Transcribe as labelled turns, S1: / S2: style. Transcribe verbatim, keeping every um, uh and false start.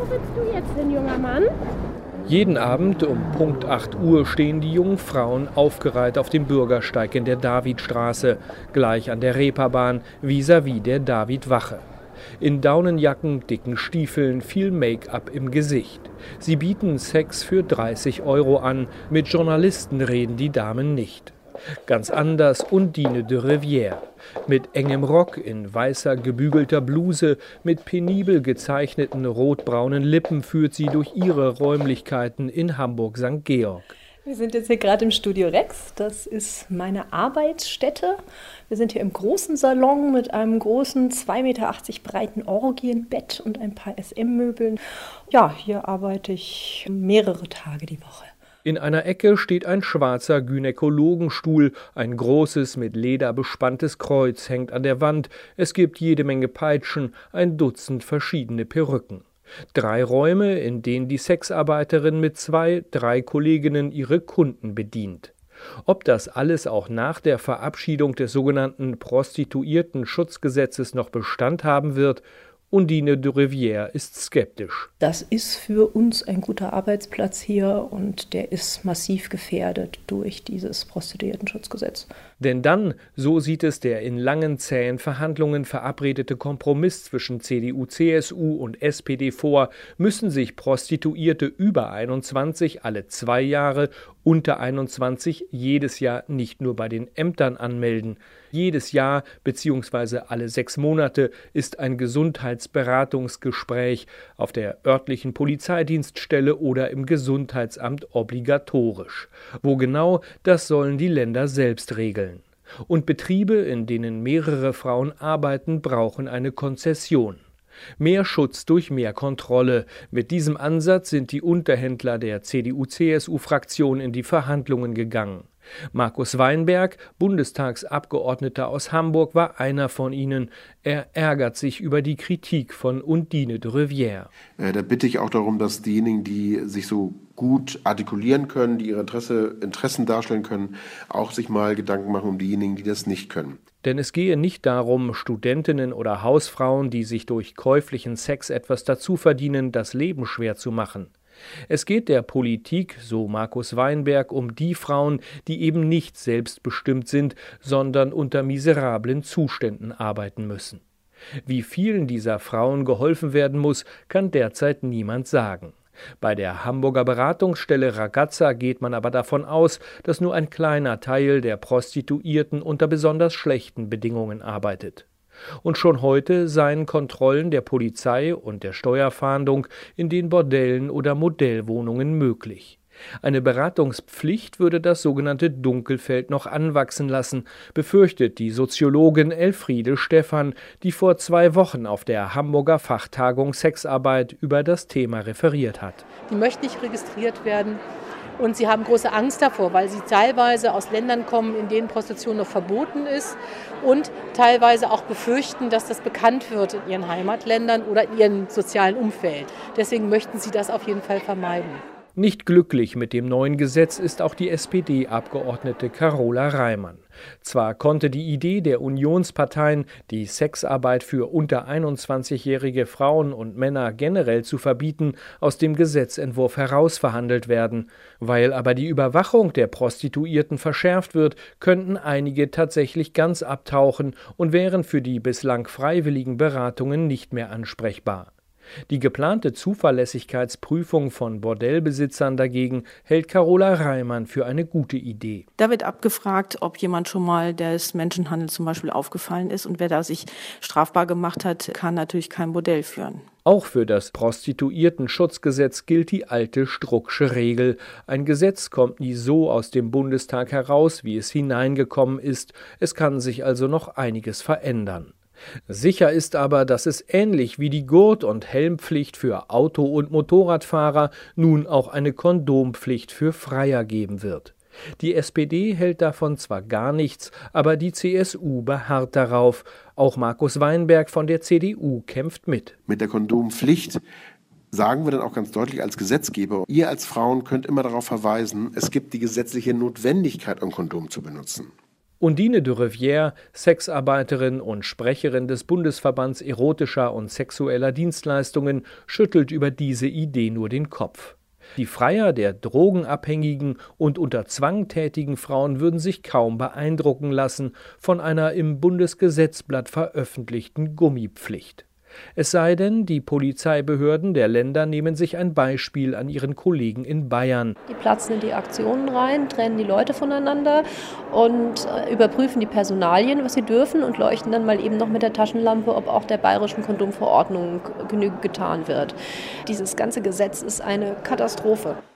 S1: Wo willst du jetzt hin, junger Mann?
S2: Jeden Abend um Punkt acht Uhr stehen die jungen Frauen aufgereiht auf dem Bürgersteig in der Davidstraße, gleich an der Reeperbahn, vis-à-vis der Davidwache. In Daunenjacken, dicken Stiefeln, viel Make-up im Gesicht. Sie bieten Sex für dreißig Euro an, mit Journalisten reden die Damen nicht. Ganz anders Undine de Rivière. Mit engem Rock, in weißer gebügelter Bluse, mit penibel gezeichneten rotbraunen Lippen führt sie durch ihre Räumlichkeiten in Hamburg-Sankt Georg.
S3: Wir sind jetzt hier gerade im Studio Rex. Das ist meine Arbeitsstätte. Wir sind hier im großen Salon mit einem großen zwei Meter achtzig breiten Orgienbett und ein paar S M-Möbeln. Ja, hier arbeite ich mehrere Tage die Woche.
S2: In einer Ecke steht ein schwarzer Gynäkologenstuhl, ein großes mit Leder bespanntes Kreuz hängt an der Wand, es gibt jede Menge Peitschen, ein Dutzend verschiedene Perücken. Drei Räume, in denen die Sexarbeiterin mit zwei, drei Kolleginnen ihre Kunden bedient. Ob das alles auch nach der Verabschiedung des sogenannten Prostituierten-Schutzgesetzes noch Bestand haben wird, Undine de Rivière ist skeptisch.
S3: Das ist für uns ein guter Arbeitsplatz hier und der ist massiv gefährdet durch dieses Prostituiertenschutzgesetz.
S2: Denn dann, so sieht es der in langen, zähen Verhandlungen verabredete Kompromiss zwischen C D U, C S U und S P D vor, müssen sich Prostituierte über einundzwanzig alle zwei Jahre, unter einundzwanzig jedes Jahr nicht nur bei den Ämtern anmelden. Jedes Jahr bzw. alle sechs Monate ist ein Gesundheitsberatungsgespräch auf der örtlichen Polizeidienststelle oder im Gesundheitsamt obligatorisch. Wo genau, das sollen die Länder selbst regeln. Und Betriebe, in denen mehrere Frauen arbeiten, brauchen eine Konzession. Mehr Schutz durch mehr Kontrolle. Mit diesem Ansatz sind die Unterhändler der C D U C S U-Fraktion in die Verhandlungen gegangen. Markus Weinberg, Bundestagsabgeordneter aus Hamburg, war einer von ihnen. Er ärgert sich über die Kritik von Undine de Rivière.
S4: Da bitte ich auch darum, dass diejenigen, die sich so gut artikulieren können, die ihre Interesse, Interessen darstellen können, auch sich mal Gedanken machen um diejenigen, die das nicht können.
S2: Denn es gehe nicht darum, Studentinnen oder Hausfrauen, die sich durch käuflichen Sex etwas dazu verdienen, das Leben schwer zu machen. Es geht der Politik, so Markus Weinberg, um die Frauen, die eben nicht selbstbestimmt sind, sondern unter miserablen Zuständen arbeiten müssen. Wie vielen dieser Frauen geholfen werden muss, kann derzeit niemand sagen. Bei der Hamburger Beratungsstelle Ragazza geht man aber davon aus, dass nur ein kleiner Teil der Prostituierten unter besonders schlechten Bedingungen arbeitet. Und schon heute seien Kontrollen der Polizei und der Steuerfahndung in den Bordellen oder Modellwohnungen möglich. Eine Beratungspflicht würde das sogenannte Dunkelfeld noch anwachsen lassen, befürchtet die Soziologin Elfriede Stephan, die vor zwei Wochen auf der Hamburger Fachtagung Sexarbeit über das Thema referiert hat.
S5: Die möchten nicht registriert werden. Und sie haben große Angst davor, weil sie teilweise aus Ländern kommen, in denen Prostitution noch verboten ist und teilweise auch befürchten, dass das bekannt wird in ihren Heimatländern oder in ihrem sozialen Umfeld. Deswegen möchten sie das auf jeden Fall vermeiden.
S2: Nicht glücklich mit dem neuen Gesetz ist auch die S P D-Abgeordnete Carola Reimann. Zwar konnte die Idee der Unionsparteien, die Sexarbeit für unter einundzwanzigjährige Frauen und Männer generell zu verbieten, aus dem Gesetzentwurf herausverhandelt werden. Weil aber die Überwachung der Prostituierten verschärft wird, könnten einige tatsächlich ganz abtauchen und wären für die bislang freiwilligen Beratungen nicht mehr ansprechbar. Die geplante Zuverlässigkeitsprüfung von Bordellbesitzern dagegen hält Carola Reimann für eine gute Idee.
S6: Da wird abgefragt, ob jemand schon mal des Menschenhandels zum Beispiel aufgefallen ist. Und wer da sich strafbar gemacht hat, kann natürlich kein Bordell führen.
S2: Auch für das Prostituiertenschutzgesetz gilt die alte Strucksche Regel. Ein Gesetz kommt nie so aus dem Bundestag heraus, wie es hineingekommen ist. Es kann sich also noch einiges verändern. Sicher ist aber, dass es ähnlich wie die Gurt- und Helmpflicht für Auto- und Motorradfahrer nun auch eine Kondompflicht für Freier geben wird. Die S P D hält davon zwar gar nichts, aber die C S U beharrt darauf. Auch Markus Weinberg von der C D U kämpft mit.
S4: Mit der Kondompflicht sagen wir dann auch ganz deutlich als Gesetzgeber, ihr als Frauen könnt immer darauf verweisen, es gibt die gesetzliche Notwendigkeit, ein Kondom zu benutzen.
S2: Undine de Rivière, Sexarbeiterin und Sprecherin des Bundesverbands erotischer und sexueller Dienstleistungen, schüttelt über diese Idee nur den Kopf. Die Freier der drogenabhängigen und unter Zwang tätigen Frauen würden sich kaum beeindrucken lassen von einer im Bundesgesetzblatt veröffentlichten Gummipflicht. Es sei denn, die Polizeibehörden der Länder nehmen sich ein Beispiel an ihren Kollegen in Bayern.
S7: Die platzen in die Aktionen rein, trennen die Leute voneinander und überprüfen die Personalien, was sie dürfen, und leuchten dann mal eben noch mit der Taschenlampe, ob auch der bayerischen Kondomverordnung genügend getan wird. Dieses ganze Gesetz ist eine Katastrophe.